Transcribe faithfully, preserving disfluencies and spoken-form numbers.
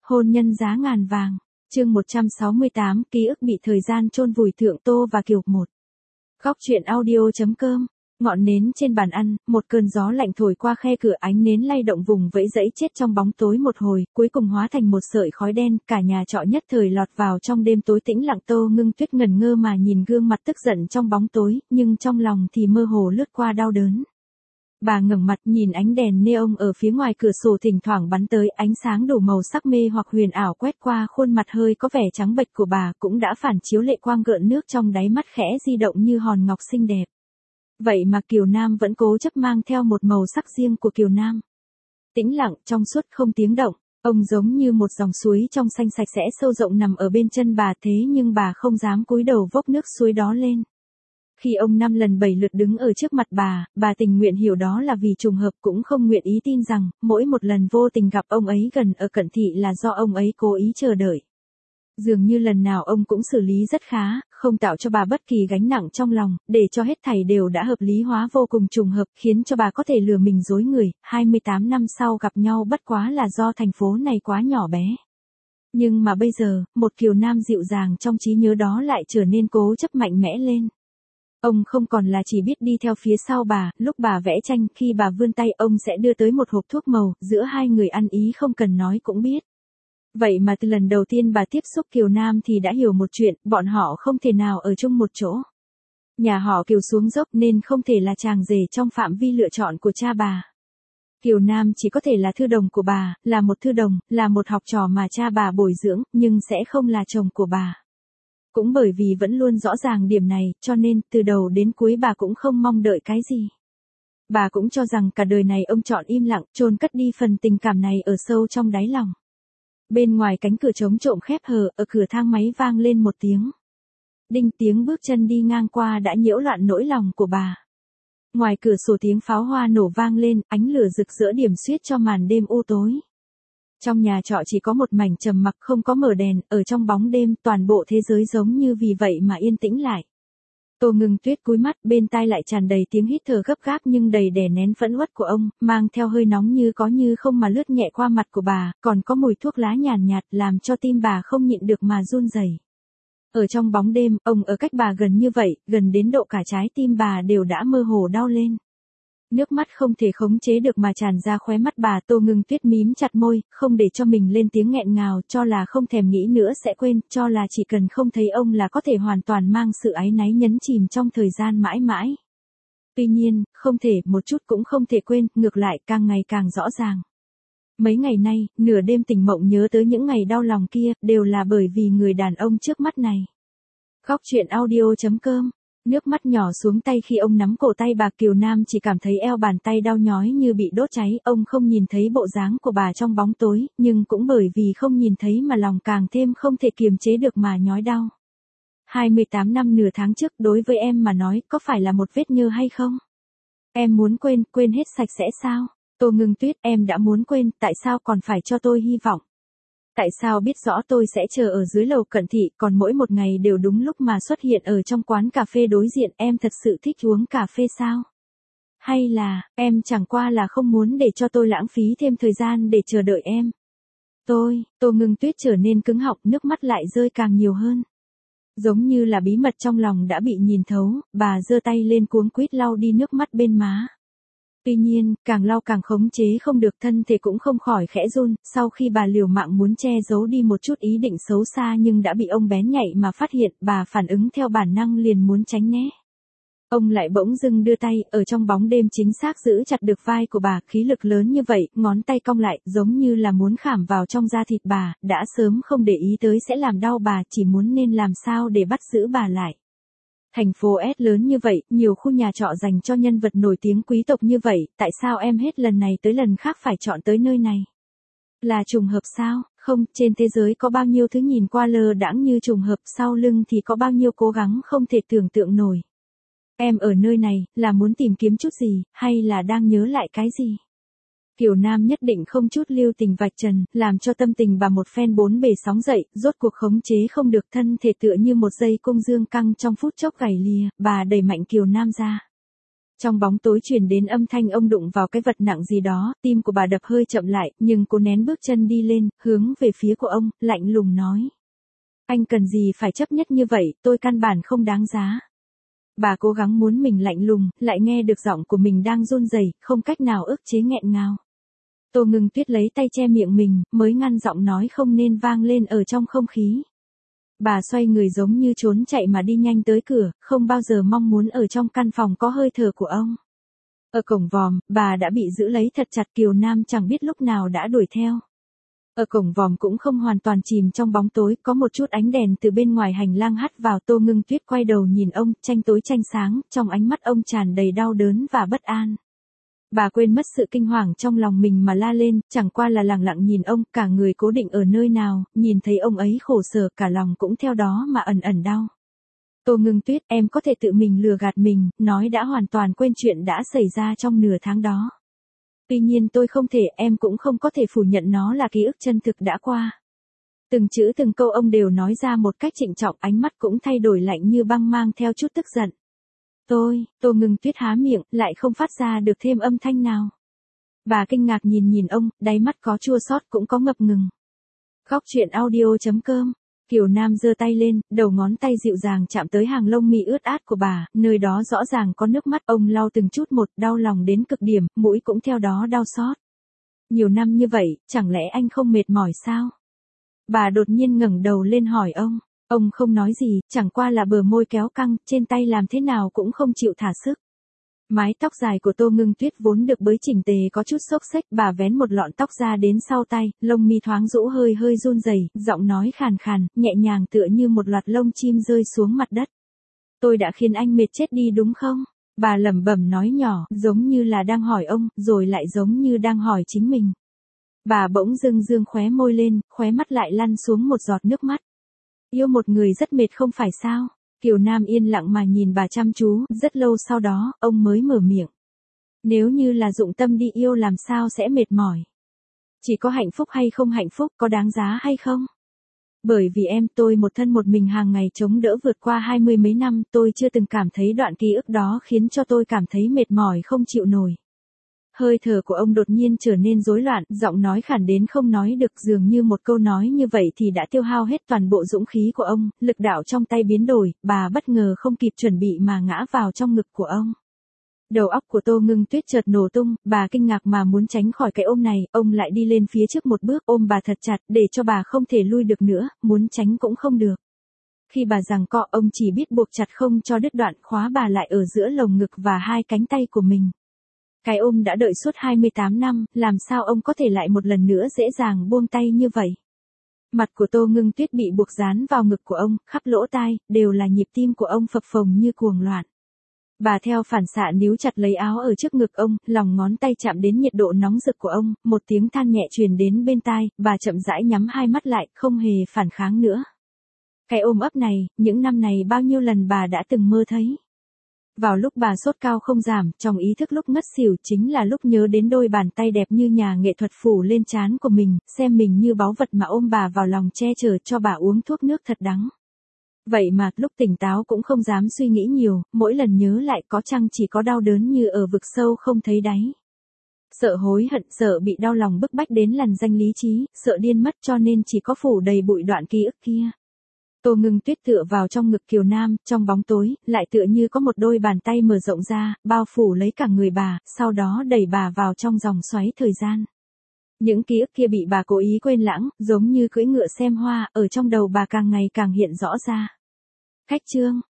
Hôn nhân giá ngàn vàng. Chương một trăm sáu mươi tám, ký ức bị thời gian chôn vùi. Thượng Tô và Kiều. một. Góc truyện audio.com. Ngọn nến trên bàn ăn, một cơn gió lạnh thổi qua khe cửa, ánh nến lay động vùng vẫy dẫy chết trong bóng tối một hồi, cuối cùng hóa thành một sợi khói đen, cả nhà trọ nhất thời lọt vào trong đêm tối tĩnh lặng. Tô Ngưng Tuyết ngẩn ngơ mà nhìn gương mặt tức giận trong bóng tối, nhưng trong lòng thì mơ hồ lướt qua đau đớn. Bà ngẩng mặt nhìn ánh đèn neon ở phía ngoài cửa sổ thỉnh thoảng bắn tới, ánh sáng đủ màu sắc mê hoặc huyền ảo quét qua khuôn mặt hơi có vẻ trắng bệch của bà, cũng đã phản chiếu lệ quang gợn nước trong đáy mắt khẽ di động như hòn ngọc xinh đẹp. Vậy mà Kiều Nam vẫn cố chấp mang theo một màu sắc riêng của Kiều Nam. Tĩnh lặng, trong suốt không tiếng động, ông giống như một dòng suối trong xanh sạch sẽ sâu rộng nằm ở bên chân bà, thế nhưng bà không dám cúi đầu vốc nước suối đó lên. Khi ông năm lần bảy lượt đứng ở trước mặt bà, bà tình nguyện hiểu đó là vì trùng hợp, cũng không nguyện ý tin rằng, mỗi một lần vô tình gặp ông ấy gần ở cận thị là do ông ấy cố ý chờ đợi. Dường như lần nào ông cũng xử lý rất khá, không tạo cho bà bất kỳ gánh nặng trong lòng, để cho hết thảy đều đã hợp lý hóa vô cùng trùng hợp, khiến cho bà có thể lừa mình dối người. hai mươi tám năm sau gặp nhau bất quá là do thành phố này quá nhỏ bé. Nhưng mà bây giờ, một Kiều Nam dịu dàng trong trí nhớ đó lại trở nên cố chấp mạnh mẽ lên. Ông không còn là chỉ biết đi theo phía sau bà, lúc bà vẽ tranh, khi bà vươn tay ông sẽ đưa tới một hộp thuốc màu, giữa hai người ăn ý không cần nói cũng biết. Vậy mà từ lần đầu tiên bà tiếp xúc Kiều Nam thì đã hiểu một chuyện, bọn họ không thể nào ở chung một chỗ. Nhà họ Kiều xuống dốc nên không thể là chàng rể trong phạm vi lựa chọn của cha bà. Kiều Nam chỉ có thể là thư đồng của bà, là một thư đồng, là một học trò mà cha bà bồi dưỡng, nhưng sẽ không là chồng của bà. Cũng bởi vì vẫn luôn rõ ràng điểm này, cho nên, từ đầu đến cuối bà cũng không mong đợi cái gì. Bà cũng cho rằng cả đời này ông chọn im lặng, chôn cất đi phần tình cảm này ở sâu trong đáy lòng. Bên ngoài cánh cửa trống trộm khép hờ, ở cửa thang máy vang lên một tiếng. Đinh, tiếng bước chân đi ngang qua đã nhiễu loạn nỗi lòng của bà. Ngoài cửa sổ tiếng pháo hoa nổ vang lên, ánh lửa rực rỡ điểm xuyết cho màn đêm u tối. Trong nhà trọ chỉ có một mảnh trầm mặc, không có mở đèn, ở trong bóng đêm toàn bộ thế giới giống như vì vậy mà yên tĩnh lại. Tô Ngưng Tuyết cúi mắt, bên tai lại tràn đầy tiếng hít thở gấp gáp nhưng đầy đè nén phẫn uất của ông, mang theo hơi nóng như có như không mà lướt nhẹ qua mặt của bà, còn có mùi thuốc lá nhàn nhạt, nhạt làm cho tim bà không nhịn được mà run rẩy. Ở trong bóng đêm, ông ở cách bà gần như vậy, gần đến độ cả trái tim bà đều đã mơ hồ đau lên. Nước mắt không thể khống chế được mà tràn ra khóe mắt bà. Tô Ngưng Tuyết mím chặt môi, không để cho mình lên tiếng nghẹn ngào, cho là không thèm nghĩ nữa sẽ quên, cho là chỉ cần không thấy ông là có thể hoàn toàn mang sự áy náy nhấn chìm trong thời gian mãi mãi. Tuy nhiên, không thể, một chút cũng không thể quên, ngược lại càng ngày càng rõ ràng. Mấy ngày nay, nửa đêm tỉnh mộng nhớ tới những ngày đau lòng kia, đều là bởi vì người đàn ông trước mắt này. Góc truyện audio.com. Nước mắt nhỏ xuống tay khi ông nắm cổ tay bà. Kiều Nam chỉ cảm thấy eo bàn tay đau nhói như bị đốt cháy, ông không nhìn thấy bộ dáng của bà trong bóng tối, nhưng cũng bởi vì không nhìn thấy mà lòng càng thêm không thể kiềm chế được mà nhói đau. hai mươi tám năm nửa tháng trước đối với em mà nói có phải là một vết nhơ hay không? Em muốn quên, quên hết sạch sẽ sao? Tô Ngưng Tuyết, em đã muốn quên, tại sao còn phải cho tôi hy vọng? Tại sao biết rõ tôi sẽ chờ ở dưới lầu cận thị, còn mỗi một ngày đều đúng lúc mà xuất hiện ở trong quán cà phê đối diện? Em thật sự thích uống cà phê sao? Hay là, em chẳng qua là không muốn để cho tôi lãng phí thêm thời gian để chờ đợi em? Tôi, Tô Ngưng Tuyết trở nên cứng họng, nước mắt lại rơi càng nhiều hơn. Giống như là bí mật trong lòng đã bị nhìn thấu, bà giơ tay lên cuống quýt lau đi nước mắt bên má. Tuy nhiên, càng lau càng khống chế không được, thân thể cũng không khỏi khẽ run, sau khi bà liều mạng muốn che giấu đi một chút ý định xấu xa nhưng đã bị ông bén nhạy mà phát hiện, bà phản ứng theo bản năng liền muốn tránh né. Ông lại bỗng dưng đưa tay, ở trong bóng đêm chính xác giữ chặt được vai của bà, khí lực lớn như vậy, ngón tay cong lại, giống như là muốn khảm vào trong da thịt bà, đã sớm không để ý tới sẽ làm đau bà, chỉ muốn nên làm sao để bắt giữ bà lại. Thành phố S lớn như vậy, nhiều khu nhà trọ dành cho nhân vật nổi tiếng quý tộc như vậy, tại sao em hết lần này tới lần khác phải chọn tới nơi này? Là trùng hợp sao? Không, trên thế giới có bao nhiêu thứ nhìn qua lơ đãng như trùng hợp, sau lưng thì có bao nhiêu cố gắng không thể tưởng tượng nổi. Em ở nơi này, là muốn tìm kiếm chút gì, hay là đang nhớ lại cái gì? Kiều Nam nhất định không chút lưu tình vạch trần, làm cho tâm tình bà một phen bốn bề sóng dậy, rốt cuộc khống chế không được, thân thể tựa như một dây cung dương căng trong phút chốc gảy lìa, bà đẩy mạnh Kiều Nam ra. Trong bóng tối truyền đến âm thanh ông đụng vào cái vật nặng gì đó, tim của bà đập hơi chậm lại, nhưng cô nén bước chân đi lên, hướng về phía của ông, lạnh lùng nói. Anh cần gì phải chấp nhất như vậy, tôi căn bản không đáng giá. Bà cố gắng muốn mình lạnh lùng, lại nghe được giọng của mình đang run rẩy, không cách nào ức chế nghẹn ngào. Tô Ngưng Tuyết lấy tay che miệng mình, mới ngăn giọng nói không nên vang lên ở trong không khí. Bà xoay người giống như trốn chạy mà đi nhanh tới cửa, không bao giờ mong muốn ở trong căn phòng có hơi thở của ông. Ở cổng vòm, bà đã bị giữ lấy thật chặt, Kiều Nam chẳng biết lúc nào đã đuổi theo. Ở cổng vòm cũng không hoàn toàn chìm trong bóng tối, có một chút ánh đèn từ bên ngoài hành lang hắt vào. Tô Ngưng Tuyết quay đầu nhìn ông, tranh tối tranh sáng, trong ánh mắt ông tràn đầy đau đớn và bất an. Bà quên mất sự kinh hoàng trong lòng mình mà la lên, chẳng qua là lặng lặng nhìn ông, cả người cố định ở nơi nào, nhìn thấy ông ấy khổ sở, cả lòng cũng theo đó mà ẩn ẩn đau. Tô Ngưng Tuyết, em có thể tự mình lừa gạt mình, nói đã hoàn toàn quên chuyện đã xảy ra trong nửa tháng đó. Tuy nhiên tôi không thể, em cũng không có thể phủ nhận nó là ký ức chân thực đã qua. Từng chữ từng câu ông đều nói ra một cách trịnh trọng, ánh mắt cũng thay đổi lạnh như băng mang theo chút tức giận. Tôi, Tô Ngưng Tuyết há miệng, lại không phát ra được thêm âm thanh nào. Bà kinh ngạc nhìn nhìn ông, đáy mắt có chua xót cũng có ngập ngừng. Góc truyện audio chấm com. Kiều Nam giơ tay lên, đầu ngón tay dịu dàng chạm tới hàng lông mi ướt át của bà, nơi đó rõ ràng có nước mắt, ông lau từng chút một, đau lòng đến cực điểm, mũi cũng theo đó đau xót. Nhiều năm như vậy, chẳng lẽ anh không mệt mỏi sao? Bà đột nhiên ngẩng đầu lên hỏi ông. Ông không nói gì, chẳng qua là bờ môi kéo căng, trên tay làm thế nào cũng không chịu thả sức. Mái tóc dài của Tô Ngưng Tuyết vốn được bới chỉnh tề có chút xốc xếch, bà vén một lọn tóc ra đến sau tay, lông mi thoáng rũ hơi hơi run rẩy, giọng nói khàn khàn, nhẹ nhàng tựa như một loạt lông chim rơi xuống mặt đất. Tôi đã khiến anh mệt chết đi đúng không? Bà lẩm bẩm nói nhỏ, giống như là đang hỏi ông, rồi lại giống như đang hỏi chính mình. Bà bỗng dưng dương khóe môi lên, khóe mắt lại lăn xuống một giọt nước mắt. Yêu một người rất mệt không phải sao? Kiều Nam yên lặng mà nhìn bà chăm chú, rất lâu sau đó, ông mới mở miệng. Nếu như là dụng tâm đi yêu làm sao sẽ mệt mỏi? Chỉ có hạnh phúc hay không hạnh phúc, có đáng giá hay không? Bởi vì em, tôi một thân một mình hàng ngày chống đỡ vượt qua hai mươi mấy năm, tôi chưa từng cảm thấy đoạn ký ức đó khiến cho tôi cảm thấy mệt mỏi không chịu nổi. Hơi thở của ông đột nhiên trở nên rối loạn, giọng nói khản đến không nói được, dường như một câu nói như vậy thì đã tiêu hao hết toàn bộ dũng khí của ông, lực đạo trong tay biến đổi, bà bất ngờ không kịp chuẩn bị mà ngã vào trong ngực của ông. Đầu óc của Tô Ngưng Tuyết chợt nổ tung, bà kinh ngạc mà muốn tránh khỏi cái ôm này, ông lại đi lên phía trước một bước, ôm bà thật chặt, để cho bà không thể lui được nữa, muốn tránh cũng không được. Khi bà giằng co, ông chỉ biết buộc chặt không cho đứt đoạn, khóa bà lại ở giữa lồng ngực và hai cánh tay của mình. Cái ôm đã đợi suốt hai mươi tám năm, làm sao ông có thể lại một lần nữa dễ dàng buông tay như vậy? Mặt của Tô Ngưng Tuyết bị buộc dán vào ngực của ông, khắp lỗ tai, đều là nhịp tim của ông phập phồng như cuồng loạn. Bà theo phản xạ níu chặt lấy áo ở trước ngực ông, lòng ngón tay chạm đến nhiệt độ nóng rực của ông, một tiếng than nhẹ truyền đến bên tai, bà chậm rãi nhắm hai mắt lại, không hề phản kháng nữa. Cái ôm ấp này, những năm này bao nhiêu lần bà đã từng mơ thấy. Vào lúc bà sốt cao không giảm, trong ý thức lúc ngất xỉu chính là lúc nhớ đến đôi bàn tay đẹp như nhà nghệ thuật phủ lên trán của mình, xem mình như báu vật mà ôm bà vào lòng che chở cho bà uống thuốc nước thật đắng. Vậy mà, lúc tỉnh táo cũng không dám suy nghĩ nhiều, mỗi lần nhớ lại có chăng chỉ có đau đớn như ở vực sâu không thấy đáy. Sợ hối hận, sợ bị đau lòng bức bách đến lằn danh lý trí, sợ điên mất cho nên chỉ có phủ đầy bụi đoạn ký ức kia. Tô Ngưng Tuyết tựa vào trong ngực Kiều Nam, trong bóng tối, lại tựa như có một đôi bàn tay mở rộng ra, bao phủ lấy cả người bà, sau đó đẩy bà vào trong dòng xoáy thời gian. Những ký ức kia bị bà cố ý quên lãng, giống như cưỡi ngựa xem hoa, ở trong đầu bà càng ngày càng hiện rõ ra. Khách chương.